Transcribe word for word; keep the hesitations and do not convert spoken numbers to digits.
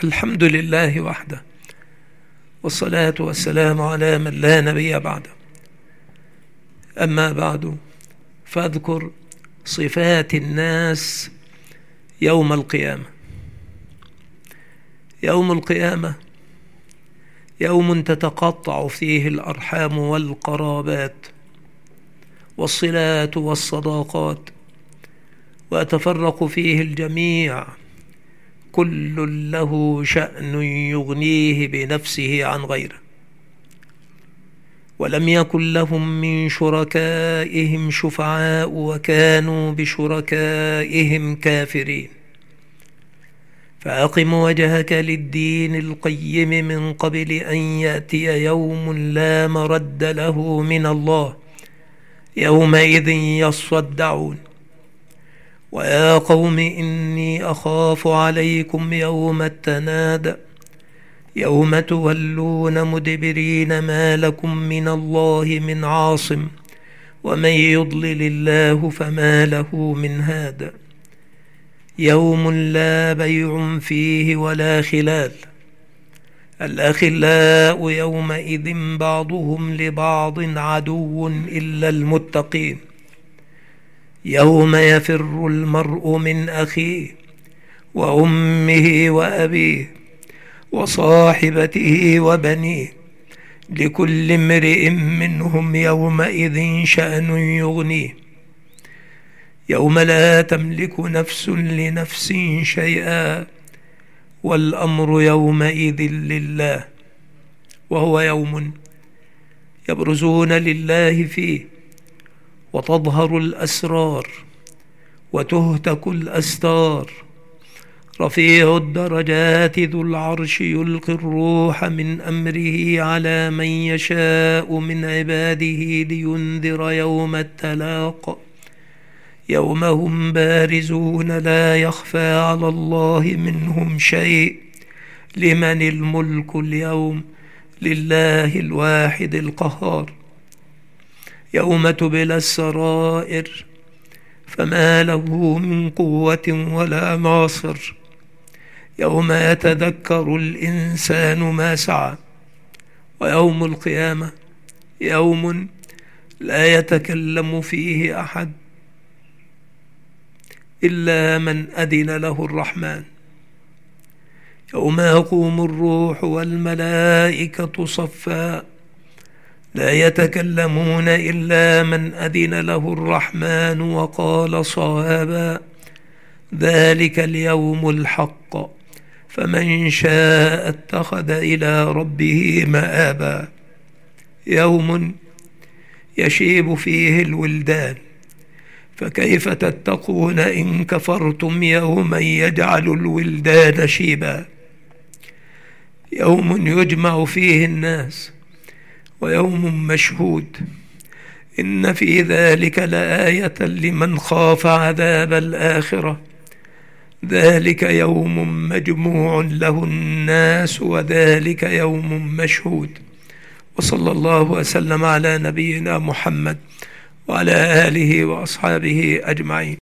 الحمد لله وحده، والصلاة والسلام على من لا نبي بعده. أما بعد، فاذكر صفات الناس يوم القيامة. يوم القيامة يوم تتقطع فيه الأرحام والقرابات والصلات والصداقات، ويتفرق فيه الجميع، كل له شأن يغنيه بنفسه عن غيره، ولم يكن لهم من شركائهم شفعاء وكانوا بشركائهم كافرين. فأقم وجهك للدين القيم من قبل أن يأتي يوم لا مرد له من الله، يومئذ يصدعون. ويا قوم إني أخاف عليكم يوم التناد، يوم تولون مدبرين ما لكم من الله من عاصم، ومن يضلل الله فما له من هاد. يوم لا بيع فيه ولا خلال، الأخلاء يومئذ بعضهم لبعض عدو إلا المتقين. يوم يفر المرء من أخيه وأمه وأبيه وصاحبته وبنيه، لكل امرئ منهم يومئذ شأن يغنيه. يوم لا تملك نفس لنفس شيئا والأمر يومئذ لله. وهو يوم يبرزون لله فيه، وتظهر الأسرار وتهتك الأستار. رفيع الدرجات ذو العرش يلقي الروح من أمره على من يشاء من عباده لينذر يوم التلاق، يوم هم بارزون لا يخفى على الله منهم شيء. لمن الملك اليوم؟ لله الواحد القهار. يوم تبلى السرائر فما له من قوة ولا ناصر. يوم يتذكر الإنسان ما سعى. ويوم القيامة يوم لا يتكلم فيه أحد إلا من أذن له الرحمن. يوم يقوم الروح والملائكة صفا، لا يتكلمون إلا من أذن له الرحمن وقال صوابا. ذلك اليوم الحق، فمن شاء اتخذ إلى ربه مآبا. يوم يشيب فيه الولدان، فكيف تتقون إن كفرتم يوما يجعل الولدان شيبا. يوم يجمع فيه الناس ويوم مشهود. إن في ذلك لآية لمن خاف عذاب الآخرة. ذلك يوم مجموع له الناس وذلك يوم مشهود. وصلى الله وسلم على نبينا محمد وعلى آله وأصحابه أجمعين.